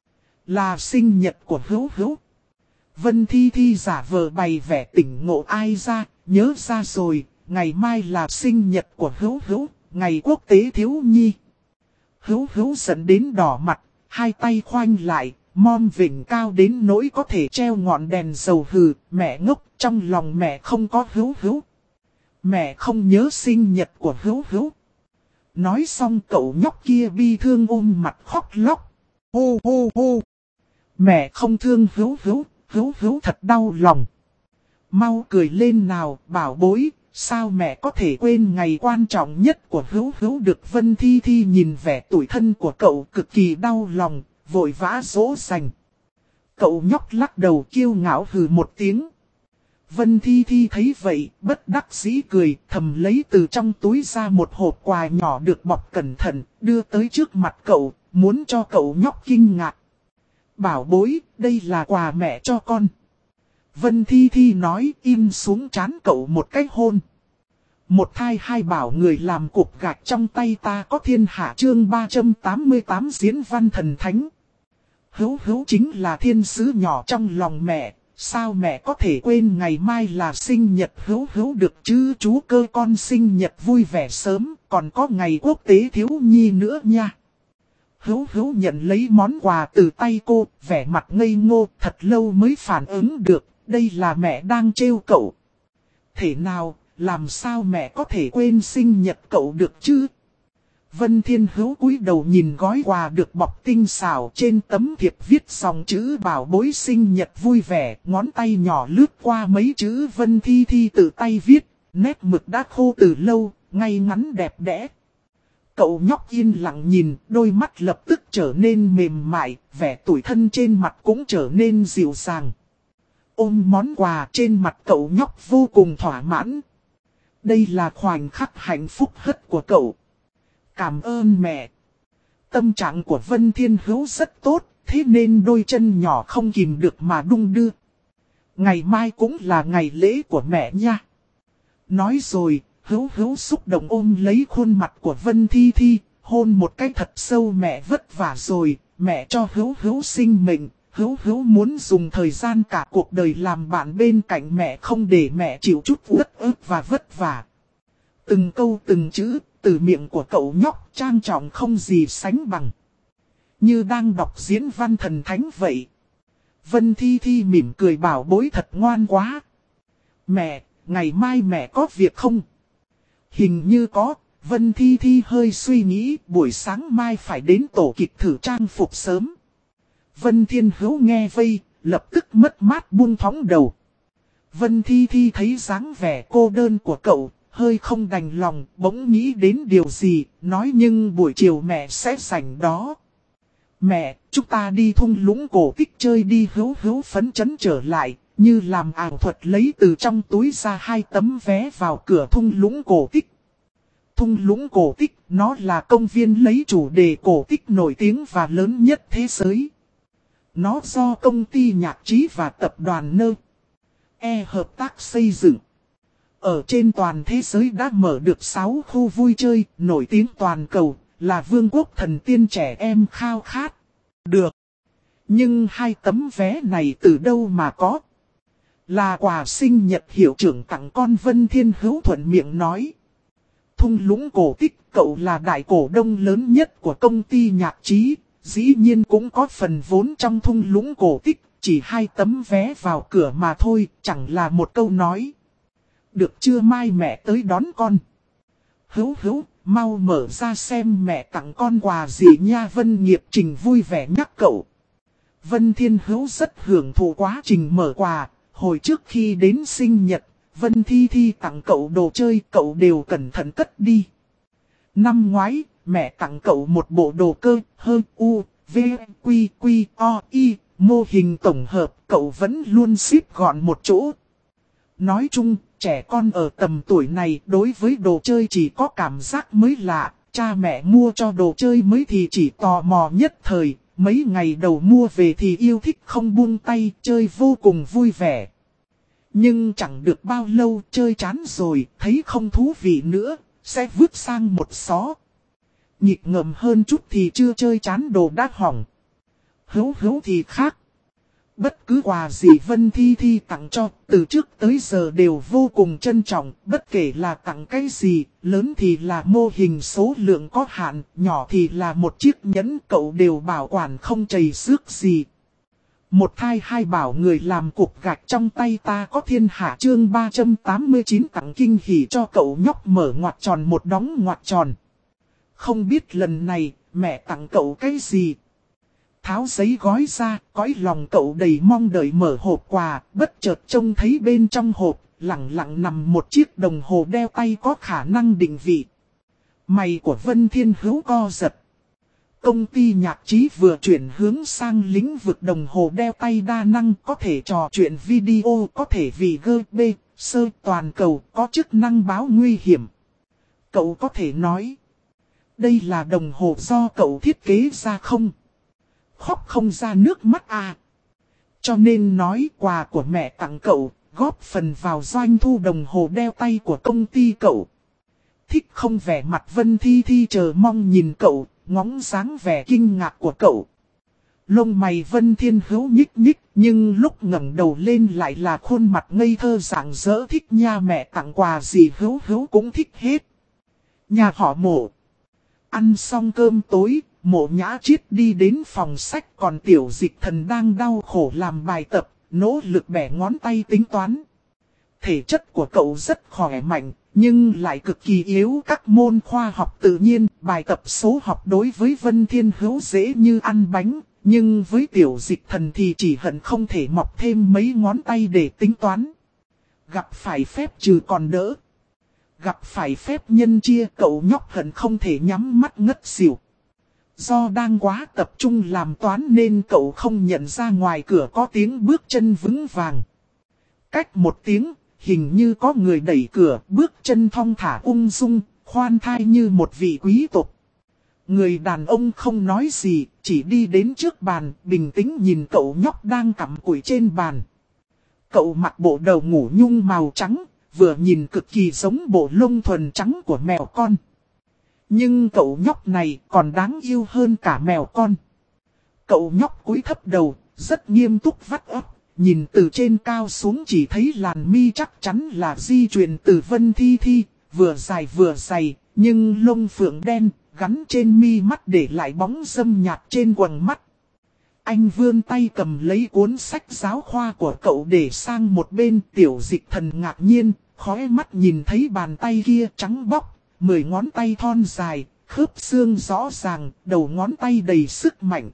Là sinh nhật của Hữu Hữu. Vân Thi Thi giả vờ bày vẻ tỉnh ngộ ai ra, nhớ ra rồi, ngày mai là sinh nhật của Hữu Hữu, ngày quốc tế thiếu nhi. Hữu Hữu giận đến đỏ mặt, hai tay khoanh lại, mom vỉnh cao đến nỗi có thể treo ngọn đèn dầu. Hừ, mẹ ngốc, trong lòng mẹ không có Hữu Hữu. Mẹ không nhớ sinh nhật của Hữu Hữu. Nói xong cậu nhóc kia bi thương ôm mặt khóc lóc. Hô hô hô. Mẹ không thương Hữu Hữu. Hữu Hữu thật đau lòng. Mau cười lên nào, bảo bối, sao mẹ có thể quên ngày quan trọng nhất của Hữu Hữu được? Vân Thi Thi nhìn vẻ tủi thân của cậu cực kỳ đau lòng, vội vã dỗ dành. Cậu nhóc lắc đầu kiêu ngạo hừ một tiếng. Vân Thi Thi thấy vậy, bất đắc dĩ cười, thầm lấy từ trong túi ra một hộp quà nhỏ được bọc cẩn thận, đưa tới trước mặt cậu, muốn cho cậu nhóc kinh ngạc. Bảo bối, đây là quà mẹ cho con. Vân Thi Thi nói, im xuống trán cậu một cái hôn. Một thai hai bảo người làm cục gạch trong tay ta có thiên hạ chương 388 diễn văn thần thánh. Hữu Hữu chính là thiên sứ nhỏ trong lòng mẹ, sao mẹ có thể quên ngày mai là sinh nhật Hữu Hữu được chứ? Chú cơ con sinh nhật vui vẻ sớm, còn có ngày quốc tế thiếu nhi nữa nha. Hữu Hữu nhận lấy món quà từ tay cô, vẻ mặt ngây ngô, thật lâu mới phản ứng được, đây là mẹ đang trêu cậu. Thế nào, làm sao mẹ có thể quên sinh nhật cậu được chứ? Vân Thiên Hữu cúi đầu nhìn gói quà được bọc tinh xảo, trên tấm thiệp viết dòng chữ bảo bối sinh nhật vui vẻ, ngón tay nhỏ lướt qua mấy chữ Vân Thi Thi tự tay viết, nét mực đã khô từ lâu, ngay ngắn đẹp đẽ. Cậu nhóc yên lặng nhìn, đôi mắt lập tức trở nên mềm mại, vẻ tủi thân trên mặt cũng trở nên dịu dàng. Ôm món quà trên mặt cậu nhóc vô cùng thỏa mãn. Đây là khoảnh khắc hạnh phúc nhất của cậu. Cảm ơn mẹ. Tâm trạng của Vân Thiên Hữu rất tốt, thế nên đôi chân nhỏ không kìm được mà đung đưa. Ngày mai cũng là ngày lễ của mẹ nha. Nói rồi, Hữu Hữu xúc động ôm lấy khuôn mặt của Vân Thi Thi, hôn một cái thật sâu. Mẹ vất vả rồi, mẹ cho Hữu Hữu sinh mệnh. Hữu Hữu muốn dùng thời gian cả cuộc đời làm bạn bên cạnh mẹ, không để mẹ chịu chút uất ức và vất vả. Từng câu từng chữ, từ miệng của cậu nhóc trang trọng không gì sánh bằng. Như đang đọc diễn văn thần thánh vậy. Vân Thi Thi mỉm cười bảo bối thật ngoan quá. Mẹ, ngày mai mẹ có việc không? Hình như có. Vân Thi Thi hơi suy nghĩ, buổi sáng mai phải đến tổ kịch thử trang phục sớm. Vân Thiên Hữu nghe vây, lập tức mất mát buông thõng đầu. Vân Thi Thi thấy dáng vẻ cô đơn của cậu, hơi không đành lòng, bỗng nghĩ đến điều gì, nói nhưng buổi chiều mẹ sẽ rảnh đó. Mẹ, chúng ta đi thung lũng cổ tích chơi đi. Hữu Hữu phấn chấn trở lại, như làm ảo thuật lấy từ trong túi ra 2 tấm vé vào cửa thung lũng cổ tích. Thung lũng cổ tích, nó là công viên lấy chủ đề cổ tích nổi tiếng và lớn nhất thế giới. Nó do công ty nhạc trí và tập đoàn NE hợp tác xây dựng. Ở trên toàn thế giới đã mở được 6 khu vui chơi nổi tiếng toàn cầu, là vương quốc thần tiên trẻ em khao khát. Được. Nhưng 2 tấm vé này từ đâu mà có? Là quà sinh nhật hiệu trưởng tặng con. Vân Thiên Hữu thuận miệng nói. Thung lũng cổ tích, cậu là đại cổ đông lớn nhất của công ty nhạc trí, dĩ nhiên cũng có phần vốn trong thung lũng cổ tích, chỉ 2 tấm vé vào cửa mà thôi, chẳng là một câu nói. Được chưa, mai mẹ tới đón con. Hữu Hữu, mau mở ra xem mẹ tặng con quà gì nha. Vân Nghiệp Trình vui vẻ nhắc cậu. Vân Thiên Hữu rất hưởng thụ quá trình mở quà. Hồi trước khi đến sinh nhật, Vân Thi Thi tặng cậu đồ chơi, cậu đều cẩn thận cất đi. Năm ngoái, mẹ tặng cậu một bộ đồ cơ, HUVQQOI, mô hình tổng hợp, cậu vẫn luôn ship gọn một chỗ. Nói chung, trẻ con ở tầm tuổi này đối với đồ chơi chỉ có cảm giác mới lạ, cha mẹ mua cho đồ chơi mới thì chỉ tò mò nhất thời, mấy ngày đầu mua về thì yêu thích không buông tay, chơi vô cùng vui vẻ. Nhưng chẳng được bao lâu chơi chán rồi, thấy không thú vị nữa, sẽ vứt sang một xó. Nhịp ngầm hơn chút thì chưa chơi chán đồ đã hỏng. Hữu Hữu thì khác. Bất cứ quà gì Vân Thi Thi tặng cho, từ trước tới giờ đều vô cùng trân trọng, bất kể là tặng cái gì, lớn thì là mô hình số lượng có hạn, nhỏ thì là một chiếc nhẫn, cậu đều bảo quản không chảy xước gì. Một thai hai bảo người làm cục gạch trong tay ta có thiên hạ. Chương 389 tặng kinh hỉ cho cậu nhóc, mở ngoặc tròn một đóng ngoặc tròn. Không biết lần này mẹ tặng cậu cái gì? Tháo giấy gói ra, cõi lòng cậu đầy mong đợi mở hộp quà, bất chợt trông thấy bên trong hộp, lẳng lặng nằm một chiếc đồng hồ đeo tay có khả năng định vị. Mày của Vân Thiên Hữu co giật. Công ty nhạc trí vừa chuyển hướng sang lĩnh vực đồng hồ đeo tay đa năng, có thể trò chuyện video, có thể vì GB, sơ toàn cầu, có chức năng báo nguy hiểm. Cậu có thể nói, đây là đồng hồ do cậu thiết kế ra không? Khóc không ra nước mắt à. Cho nên nói quà của mẹ tặng cậu, góp phần vào doanh thu đồng hồ đeo tay của công ty cậu. Thích không? Vẻ mặt Vân Thi Thi chờ mong nhìn cậu, ngóng dáng vẻ kinh ngạc của cậu. Lông mày Vân Thiên Hữu nhích nhích, nhưng lúc ngẩng đầu lên lại là khuôn mặt ngây thơ rạng rỡ. Thích nha, mẹ tặng quà gì Hữu Hữu cũng thích hết. Nhà họ Mộ. Ăn xong cơm tối, Mộ Nhã Chiết đi đến phòng sách, còn Tiểu Dịch Thần đang đau khổ làm bài tập, nỗ lực bẻ ngón tay tính toán. Thể chất của cậu rất khỏe mạnh, nhưng lại cực kỳ yếu các môn khoa học tự nhiên, bài tập số học đối với Vân Thiên Hữu dễ như ăn bánh, nhưng với Tiểu Dịch Thần thì chỉ hận không thể mọc thêm mấy ngón tay để tính toán. Gặp phải phép trừ còn đỡ. Gặp phải phép nhân chia, cậu nhóc hận không thể nhắm mắt ngất xỉu. Do đang quá tập trung làm toán nên cậu không nhận ra ngoài cửa có tiếng bước chân vững vàng. Cách một tiếng, hình như có người đẩy cửa, bước chân thong thả ung dung, khoan thai như một vị quý tộc. Người đàn ông không nói gì, chỉ đi đến trước bàn, bình tĩnh nhìn cậu nhóc đang cắm cùi trên bàn. Cậu mặc bộ đầu ngủ nhung màu trắng, vừa nhìn cực kỳ giống bộ lông thuần trắng của mèo con. Nhưng cậu nhóc này còn đáng yêu hơn cả mèo con. Cậu nhóc cúi thấp đầu, rất nghiêm túc vắt óc, nhìn từ trên cao xuống chỉ thấy làn mi chắc chắn là di truyền từ Vân Thi Thi, vừa dài vừa dày, nhưng lông phượng đen, gắn trên mi mắt để lại bóng râm nhạt trên quầng mắt. Anh vươn tay cầm lấy cuốn sách giáo khoa của cậu để sang một bên. Tiểu Dịch Thần ngạc nhiên, khóe mắt nhìn thấy bàn tay kia trắng bóc, 10 ngón tay thon dài, khớp xương rõ ràng, đầu ngón tay đầy sức mạnh.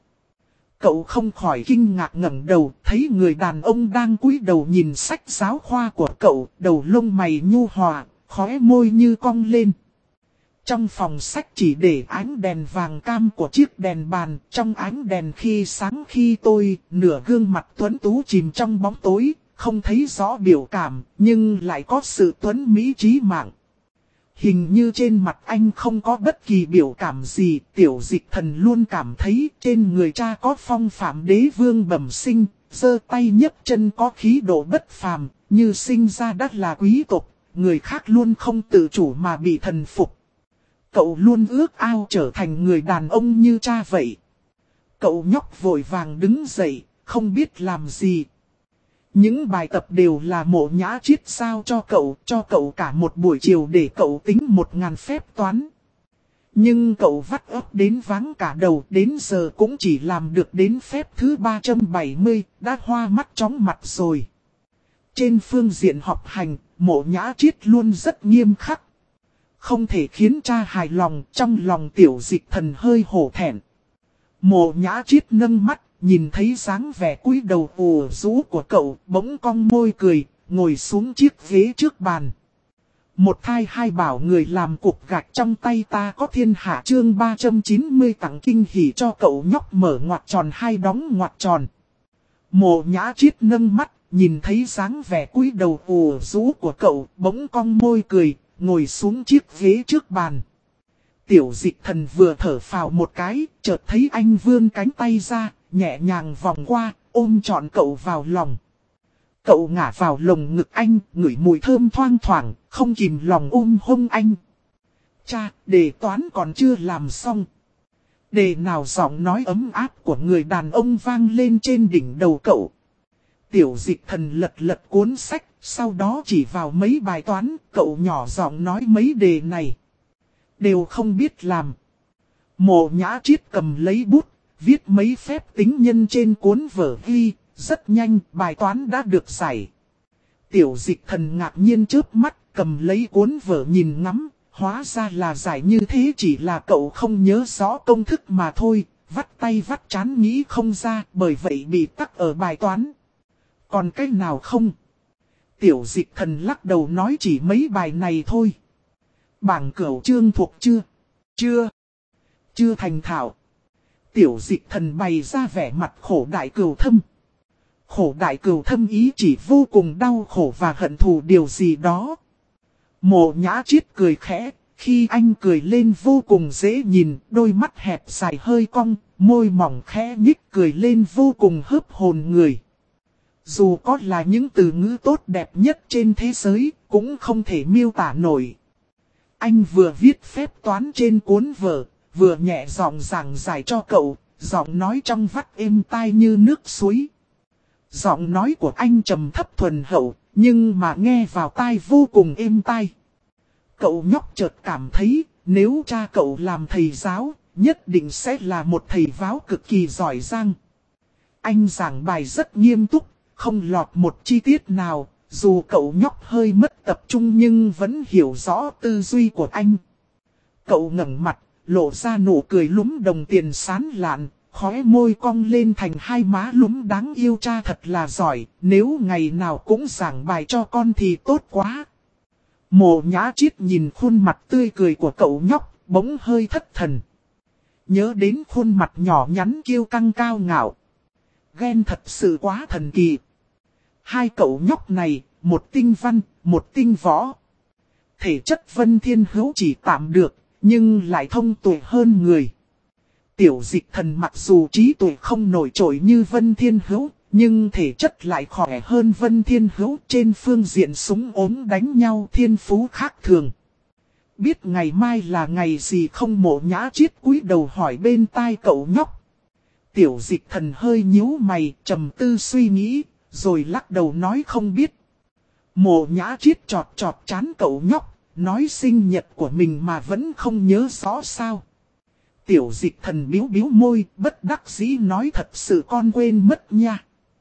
Cậu không khỏi kinh ngạc ngẩng đầu, thấy người đàn ông đang cúi đầu nhìn sách giáo khoa của cậu, đầu lông mày nhu hòa, khóe môi như cong lên. Trong phòng sách chỉ để ánh đèn vàng cam của chiếc đèn bàn, trong ánh đèn khi sáng khi tối, nửa gương mặt tuấn tú chìm trong bóng tối, không thấy rõ biểu cảm, nhưng lại có sự tuấn mỹ trí mạng. Hình như trên mặt anh không có bất kỳ biểu cảm gì, Tiểu Dịch Thần luôn cảm thấy trên người cha có phong phạm đế vương bẩm sinh, giơ tay nhấc chân có khí độ bất phàm, như sinh ra đã là quý tộc, người khác luôn không tự chủ mà bị thần phục. Cậu luôn ước ao trở thành người đàn ông như cha vậy. Cậu nhóc vội vàng đứng dậy, không biết làm gì. Những bài tập đều là Mộ Nhã Chiết sao cho cậu cả một buổi chiều để cậu tính 1000 phép toán. Nhưng cậu vắt óc đến váng cả đầu, đến giờ cũng chỉ làm được đến phép thứ 370, đã hoa mắt chóng mặt rồi. Trên phương diện học hành, Mộ Nhã Chiết luôn rất nghiêm khắc. Không thể khiến cha hài lòng, trong lòng Tiểu Dịch Thần hơi hổ thẹn. Mộ Nhã Chiết nâng mắt, nhìn thấy dáng vẻ cúi đầu ủ rũ của cậu, bỗng cong môi cười, ngồi xuống chiếc ghế trước bàn. Một thai hai bảo người làm cục gạch trong tay ta có thiên hạ chương 390 tặng kinh hỉ cho cậu nhóc mở ngoặc tròn hai đóng ngoặc tròn. Mộ Nhã Chiết nâng mắt, nhìn thấy dáng vẻ cúi đầu ủ rũ của cậu, bỗng cong môi cười, ngồi xuống chiếc ghế trước bàn. Tiểu Dịch Thần vừa thở phào một cái, chợt thấy anh vươn cánh tay ra, nhẹ nhàng vòng qua, ôm trọn cậu vào lòng. Cậu ngả vào lồng ngực anh, ngửi mùi thơm thoang thoảng, không kìm lòng ôm hôn anh. Cha, đề toán còn chưa làm xong. Đề nào giọng nói ấm áp của người đàn ông vang lên trên đỉnh đầu cậu. Tiểu Dịch Thần lật lật cuốn sách, sau đó chỉ vào mấy bài toán, cậu nhỏ giọng nói mấy đề này. Đều không biết làm. Mộ Nhã Chiết cầm lấy bút, viết mấy phép tính nhân trên cuốn vở ghi, rất nhanh bài toán đã được giải. Tiểu Dịch Thần ngạc nhiên chớp mắt, cầm lấy cuốn vở nhìn ngắm, hóa ra là giải như thế, chỉ là cậu không nhớ rõ công thức mà thôi, vắt tay vắt trán nghĩ không ra, bởi vậy bị tắc ở bài toán. Còn cái nào không? Tiểu Dịch Thần lắc đầu nói chỉ mấy bài này thôi. Bảng cửu chương thuộc chưa? Chưa thành thạo. Tiểu Dịch Thần bày ra vẻ mặt khổ đại cừu thâm. Khổ đại cừu thâm ý chỉ vô cùng đau khổ và hận thù điều gì đó. Mộ Nhã Chiết cười khẽ, khi anh cười lên vô cùng dễ nhìn, đôi mắt hẹp dài hơi cong, môi mỏng khẽ nhích cười lên vô cùng hớp hồn người. Dù có là những từ ngữ tốt đẹp nhất trên thế giới, cũng không thể miêu tả nổi. Anh vừa viết phép toán trên cuốn vở, vừa nhẹ giọng giảng giải cho cậu, giọng nói trong vắt êm tai như nước suối. Giọng nói của anh trầm thấp thuần hậu, nhưng mà nghe vào tai vô cùng êm tai. Cậu nhóc chợt cảm thấy, nếu cha cậu làm thầy giáo, nhất định sẽ là một thầy giáo cực kỳ giỏi giang. Anh giảng bài rất nghiêm túc, không lọt một chi tiết nào, dù cậu nhóc hơi mất tập trung nhưng vẫn hiểu rõ tư duy của anh. Cậu ngẩng mặt, lộ ra nụ cười lúm đồng tiền sán lạn, khóe môi cong lên thành hai má lúm đáng yêu. Cha thật là giỏi, nếu ngày nào cũng giảng bài cho con thì tốt quá. Mộ Nhã Chiết nhìn khuôn mặt tươi cười của cậu nhóc, bỗng hơi thất thần. Nhớ đến khuôn mặt nhỏ nhắn kiêu căng cao ngạo. Ghen thật sự quá thần kỳ. Hai cậu nhóc này, một tinh văn, một tinh võ. Thể chất Vân Thiên Hữu chỉ tạm được, nhưng lại thông tuệ hơn người. Tiểu Dịch Thần mặc dù trí tuệ không nổi trội như Vân Thiên Hữu, nhưng thể chất lại khỏe hơn Vân Thiên Hữu. Trên phương diện súng ốm đánh nhau thiên phú khác thường. Biết ngày mai là ngày gì không? Mộ Nhã Chiết cúi đầu hỏi bên tai cậu nhóc. Tiểu Dịch Thần hơi nhíu mày, trầm tư suy nghĩ, rồi lắc đầu nói không biết. Mộ Nhã Chiết chọt chọt trán cậu nhóc, nói sinh nhật của mình mà vẫn không nhớ rõ sao. Tiểu Dịch Thần biếu biếu môi, bất đắc dĩ nói thật sự con quên mất nha.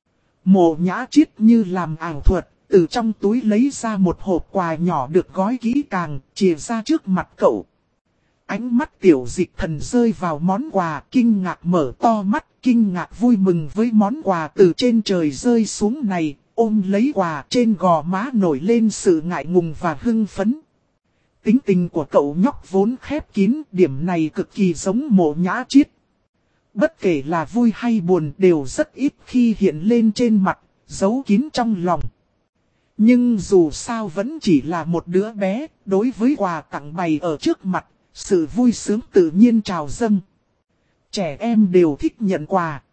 Mộ Nhã Chiết như làm ảo thuật, từ trong túi lấy ra một hộp quà nhỏ được gói kỹ càng, chìa ra trước mặt cậu. Ánh mắt Tiểu Dịch Thần rơi vào món quà, kinh ngạc mở to mắt, kinh ngạc vui mừng với món quà từ trên trời rơi xuống này, ôm lấy quà trên gò má nổi lên sự ngại ngùng và hưng phấn. Tính tình của cậu nhóc vốn khép kín, điểm này cực kỳ giống Mộ Nhã Chiết. Bất kể là vui hay buồn đều rất ít khi hiện lên trên mặt, giấu kín trong lòng. Nhưng dù sao vẫn chỉ là một đứa bé, đối với quà tặng bày ở trước mặt, sự vui sướng tự nhiên trào dâng. Trẻ em đều thích nhận quà.